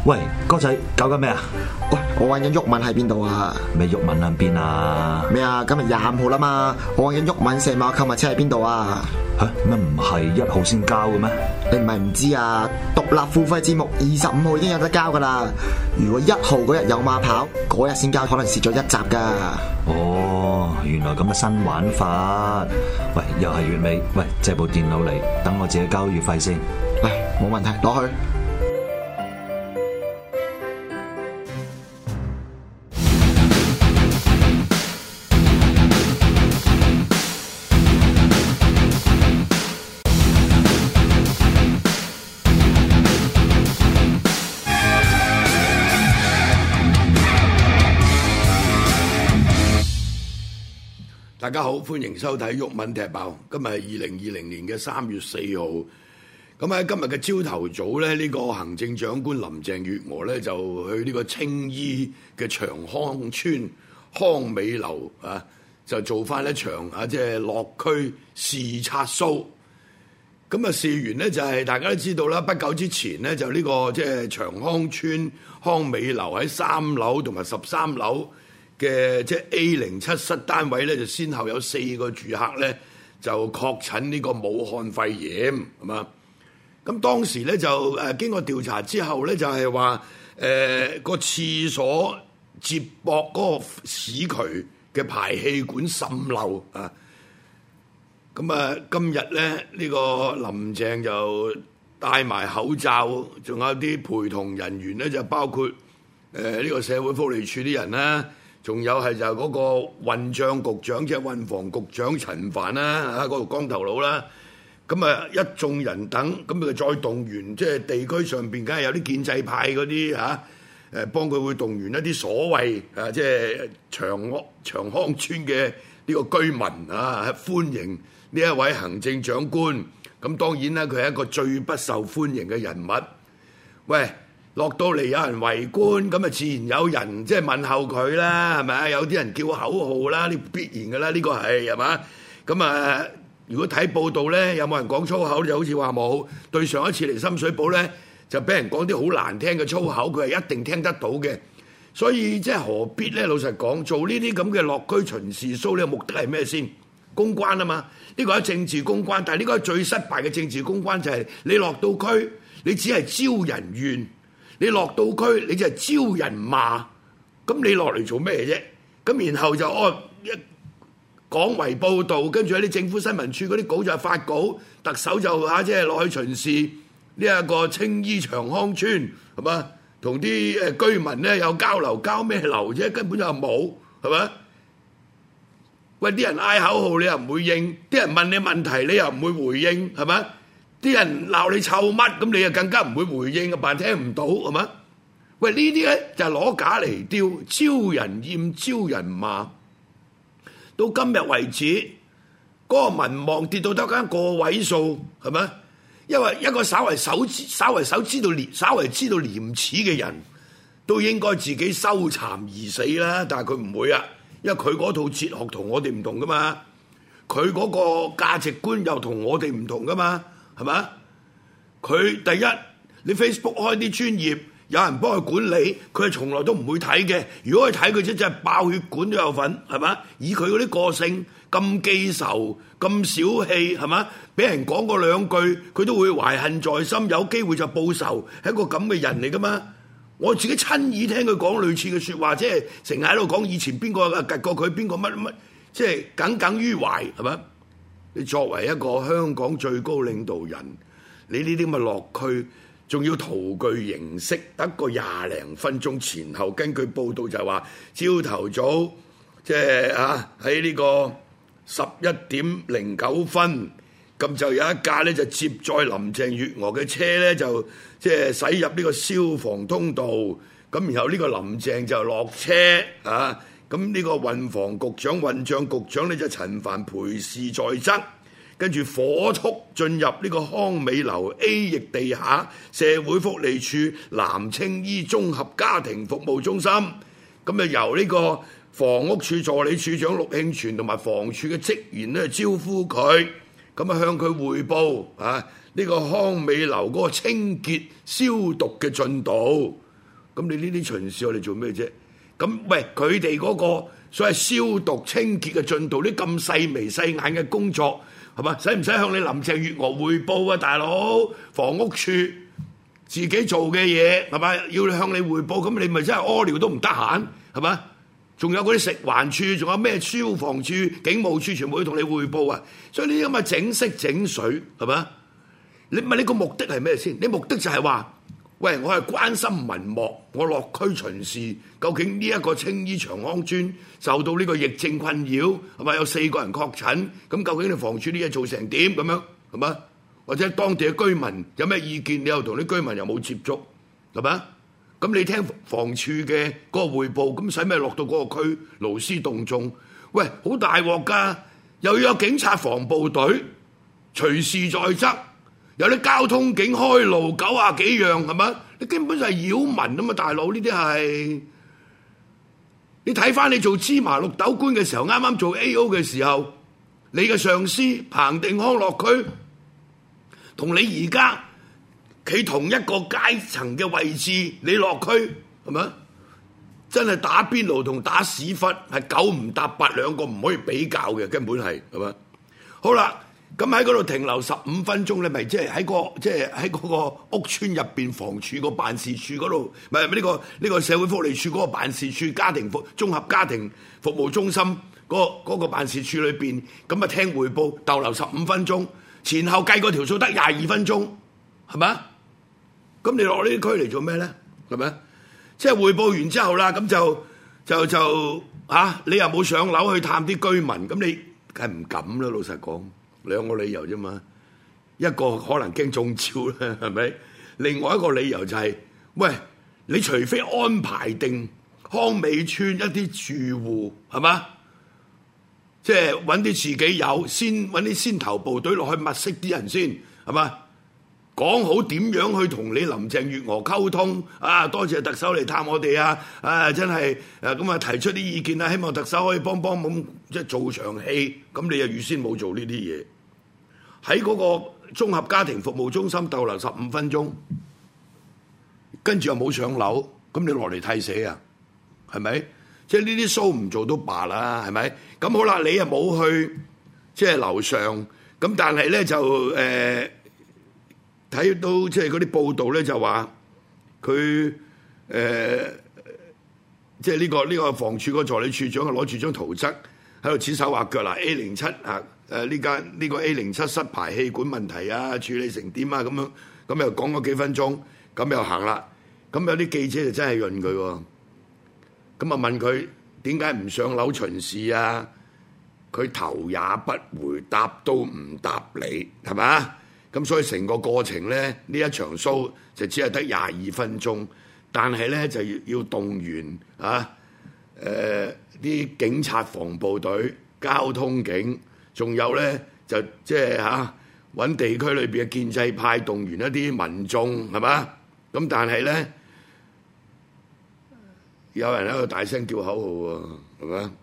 喂，哥仔，搞緊咩啊？ 喂，我揾緊毓民喺邊度啊？ 咩毓民喺邊啊？ 咩啊？今日25號啦嘛，我揾緊毓民成碼購物車喺邊度啊？ 吓，乜唔係1號先交嘅咩？ 你唔係唔知啊？獨立付費節目25號已經有得交噶啦。如果1號嗰日有馬跑，嗰日先交，可能蝕咗1集噶。 哦，原來咁嘅新玩法。喂，又係月尾，喂，借部電腦嚟，等我自己交月費先。 嚟，冇問題，攞去。 大家好，歡迎收睇毓民踢爆。今日係2020年嘅3月4號。咁喺今日嘅朝頭早咧，呢個行政長官林鄭月娥咧就去呢個青衣嘅長康村康美樓啊，就做翻一場即係落區視察 show。咁啊，事緣呢，就係大家都知道啦，不久之前呢，就呢個即係長康村康美樓喺3樓同埋13樓嘅即係 A07 室單位咧，就先後有4個住客咧就確診呢個武漢肺炎，係嘛？咁當時咧就經過調查之後咧，就係話個廁所接駁嗰個屎渠嘅排氣管滲漏啊。咁啊，今日咧呢個林鄭就戴埋口罩，仲有啲陪同人員咧，就包括呢個社會福利署啲人啦。仲有係就嗰個運帳局長，即係運房局長陳帆啦，嗰個光頭佬啦，咁啊一眾人等，咁佢再動員，即係地區上邊梗係有啲建制派嗰啲幫佢會動員一啲所謂即係長康村嘅呢個居民歡迎呢一位行政長官。咁當然啦，佢係一個最不受歡迎嘅人物。喂！落到嚟有人圍觀，咁啊自然有人即係問候佢啦，係咪啊？有啲人叫口號啦，呢必然嘅啦，呢個係嘛？咁啊，如果睇報道咧，有冇人講粗口？就好似話冇。對上一次嚟深水埗咧，就俾人講啲好難聽嘅粗口，佢係一定聽得到嘅。所以即係何必咧？老實講，做呢啲咁嘅落區巡視 show 呢個目的係咩先？公關啊嘛，呢個係政治公關，但係呢個係最失敗嘅政治公關，就係你落到區，你只係招人怨。你落到區，你就係招人罵，咁你落嚟做咩啫？咁然後就一廣為報導，跟住喺啲政府新聞處嗰啲稿就發稿，特首就即係落去巡視呢一個青衣長康村，係嘛？同啲居民咧有交流，交咩流啫？根本就冇，係嘛？喂，啲人嗌口號你又唔會應，啲人問你問題你又唔會回應，係嘛？啲人鬧你臭乜，咁你又更加唔會回應，扮聽唔到，係嘛？喂，呢啲咧就係攞假嚟丟，招人厭，招人罵。到今日為止，嗰個民望跌到得間個位數，係咪？因為一個稍為知道廉恥嘅人，都應該自己收蠶而死啦。但係佢唔會啊，因為佢嗰套哲學同我哋唔同噶嘛，佢嗰個價值觀又同我哋唔同噶嘛。係嘛？佢第一，你 Facebook 開啲專頁，有人幫佢管理，佢係從來都唔會睇嘅。如果佢睇，佢真係爆血管都有份，係嘛？以佢嗰啲個性咁記仇、咁小氣，係嘛？俾人講過兩句，佢都會懷恨在心，有機會就報仇，係一個咁嘅人嚟噶嘛？我自己親耳聽佢講類似嘅説話，即係成日喺度講以前邊個趌過佢，邊個乜，即係耿耿於懷，係嘛？你作為一個香港最高領導人，你呢啲咁嘅落區，仲要徒具形式，得個20零分鐘前後。根據報道就係話，朝頭早即係喺呢個11:09，咁就有一架咧就接載林鄭月娥嘅車咧，就即係駛入呢個消防通道。咁然後呢個林鄭就落車咁呢個運房局長、運帳局長呢，就陳帆陪侍在側，跟住火速進入呢個康美樓 A 翼地下社會福利署南青衣綜合家庭服務中心，咁就由呢個房屋署助理署長陸慶全同埋房署嘅職員咧招呼佢，咁啊向佢匯報呢個康美樓嗰個清潔消毒嘅進度。 咁你呢啲巡視我哋做咩啫？咁喂，佢哋嗰個所謂消毒清潔嘅進度，啲咁細眉細眼嘅工作，係嘛？使唔使向你林鄭月娥匯報啊，大佬？房屋處自己做嘅嘢係嘛？要向你匯報，咁你咪真係屙尿都唔得閒，係嘛？仲有嗰啲食環處，仲有咩消防處、警務處，全部要同你匯報啊！所以呢啲咁嘅整色整水係嘛？你問你個目的係咩先？你目的就係話，喂，我係關心民幕，我落區巡視，究竟呢一個青衣長康村受到呢個疫症困擾，係咪有4個人確診？咁究竟你房署啲嘢做成點咁樣係嘛？或者當地嘅居民有咩意見？你又同啲居民又冇接觸係嘛？咁你聽房署嘅嗰個彙報，咁使咩落到嗰個區勞師動眾？喂，好大鑊㗎！又要有警察防暴隊隨時在側，有啲交通警開路90幾樣係嘛？你根本就係擾民啊嘛，大佬！呢啲係你睇翻你做芝麻綠豆官嘅時候，啱啱做 AO 嘅時候，你嘅上司彭定康落區，同你而家企同一個階層嘅位置，你落區係咪？真係打邊爐同打屎忽係9唔搭8，兩個唔可以比較嘅，根本係咪？好啦，咁喺嗰度停留15分鐘，你咪即係喺嗰個屋村入邊房署個辦事處嗰度，唔係呢個社會福利署嗰個辦事處綜合家庭服務中心嗰個辦事處裏邊，咁啊聽彙報逗留15分鐘，前後計個條數得22分鐘，係咪？咁你落呢啲區嚟做咩咧？係咪？即係彙報完之後啦，咁就你又冇上樓去探啲居民，咁你梗係唔敢啦。老實講，2個理由啫嘛，一個可能驚中招啦，係咪？另外一個理由就係，喂，你除非安排定康美村一啲住戶係嘛，即係揾啲自己有，揾啲先頭部隊落去物色啲人先係嘛。講好點樣去同你林鄭月娥溝通啊？多謝特首嚟探我哋啊！真係咁啊，提出啲意見啊，希望特首可以幫忙，即係做場戲。咁你又預先冇做呢啲嘢，喺嗰個綜合家庭服務中心逗留15分鐘，跟住又冇上樓，咁你落嚟替死啊？係咪？即係呢啲 show 唔做都罷啦，係咪？咁好啦，你又冇去即係樓上，咁但係咧就睇到即係嗰啲報道咧，就話佢即係呢個房署個助理處長啊，攞住張圖則喺度指手畫腳啦。A07啊，呢個 A07失排氣管問題啊，處理成點啊？咁又講咗幾分鐘，咁又行啦。咁有啲記者就真係潤佢喎，咁啊問佢點解唔上樓巡視啊？佢頭也不回，答都唔答你，係咪？咁所以成個過程咧，呢一場 show 就只係得22分鐘，但係咧就要動員啲警察防暴隊、交通警，仲有咧就即係揾地區裏邊嘅建制派動員一啲民眾，係嘛？咁但係咧有人喺度大聲叫口號喎，係嘛？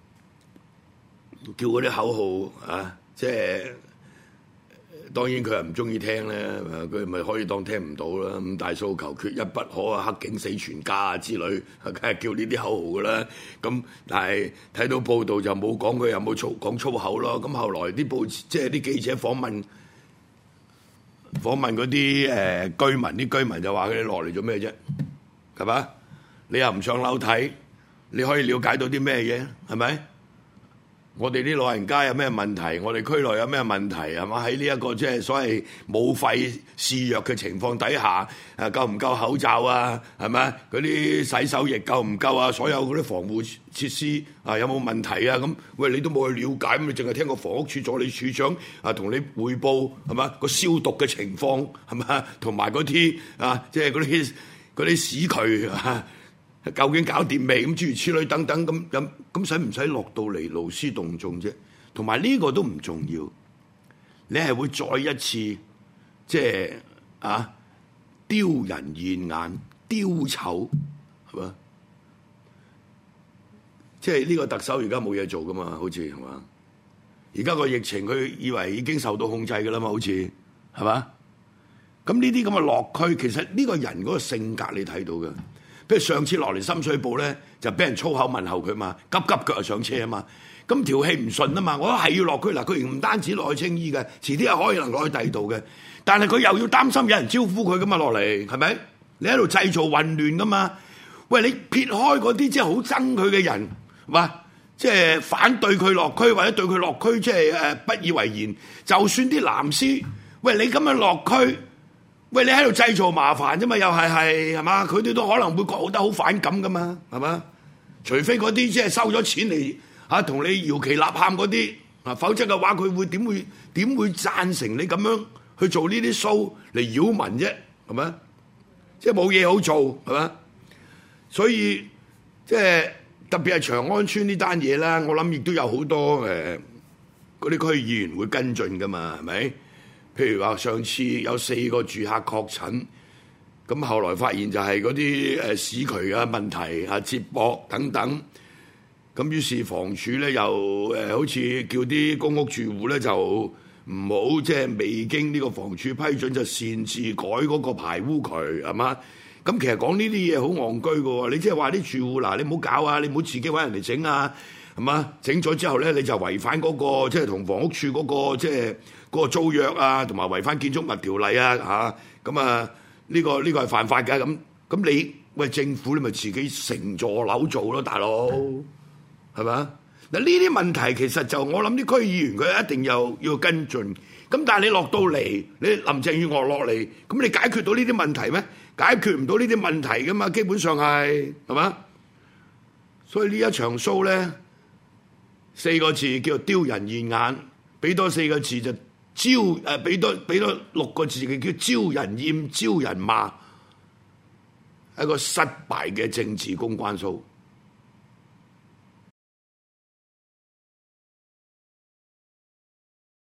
叫嗰啲口號即係。當然佢又唔中意聽咧，佢咪可以當聽唔到啦。5大訴求缺一不可啊，黑警死全家啊之類，梗係叫呢啲口號噶啦。咁但係睇到報道就冇講佢有冇講粗口咯。咁後來啲即係啲記者訪問嗰啲居民，啲居民就話佢哋落嚟做咩啫？係嘛？你又唔上樓睇，你可以了解到啲咩嘢？係咪？我哋啲老人家有咩問題？我哋區內有咩問題？係嘛？喺呢一個即係所謂冇肺肆虐嘅情況底下，夠唔夠口罩啊？係咪？嗰啲洗手液夠唔夠啊？所有嗰啲防護設施有冇問題啊？咁喂，你都冇去了解，咁你淨係聽個房屋處助理處長同你彙報係嘛？個消毒嘅情況係嘛？同埋嗰啲即係嗰啲屎渠究竟搞掂未？咁諸如此類等等咁使唔使落到嚟勞師動眾啫？同埋呢個都唔重要，你係會再一次即係丟人現眼、丟醜係嘛？即係呢個特首而家冇嘢做噶嘛？好似係嘛？而家個疫情佢以為已經受到控制噶啦嘛？好似係嘛？咁呢啲咁嘅落區，其實呢個人嗰個性格你睇到嘅。 譬如上次落嚟深水埗咧，就俾人粗口問候佢嘛，急急腳就上車啊嘛。咁條氣唔順啊嘛，我係要落區嗱，佢唔單止落去青衣嘅，遲啲係可以能落去第二度嘅。但係佢又要擔心有人招呼佢噶嘛落嚟，係咪？你喺度製造混亂噶嘛？喂，你撇開嗰啲即係好憎佢嘅人，係嘛？即係反對佢落區或者對佢落區即係不以為然。就算啲藍絲，喂你咁樣落區，喂你喺度製造麻煩啫嘛，又係嘛？佢哋都可能會覺得好反感噶嘛，係嘛？除非嗰啲即係收咗錢嚟。同你搖旗吶喊嗰啲，否則嘅話佢會點會贊成你咁樣去做呢啲 show 嚟擾民啫？係咪？即係冇嘢好做，係咪？所以即係特別係長安村呢單嘢啦，我諗亦都有好多嗰啲區議員會跟進噶嘛，係咪？譬如話上次有4個住客確診，咁後來發現就係嗰啲市渠嘅問題接駁等等。咁於是房署咧又好似叫啲公屋住戶咧就唔好即係未經呢個房署批准就擅自改嗰個排污渠係嘛？咁其實講呢啲嘢好戇居嘅喎，你即係話啲住戶嗱，你唔好搞啊，你唔好自己揾人嚟整啊，係嘛？整咗之後咧你就違反嗰個即係同房屋署嗰個即係嗰個租約啊，同埋違反建築物條例啊嚇，咁啊呢個係犯法嘅，咁你喂政府你咪自己成座樓做咯，大佬。係嘛？嗱呢啲問題其實就我諗啲區議員佢一定要跟進。咁但係你落到嚟，你林鄭月娥落嚟，咁你解決到呢啲問題咩？解決唔到呢啲問題噶嘛？基本上係嘛？所以呢一場 show 咧，4個字叫做丟人現眼，俾多4個字就俾多6個字嘅叫招人厭、招人罵，係一個失敗嘅政治公關 show。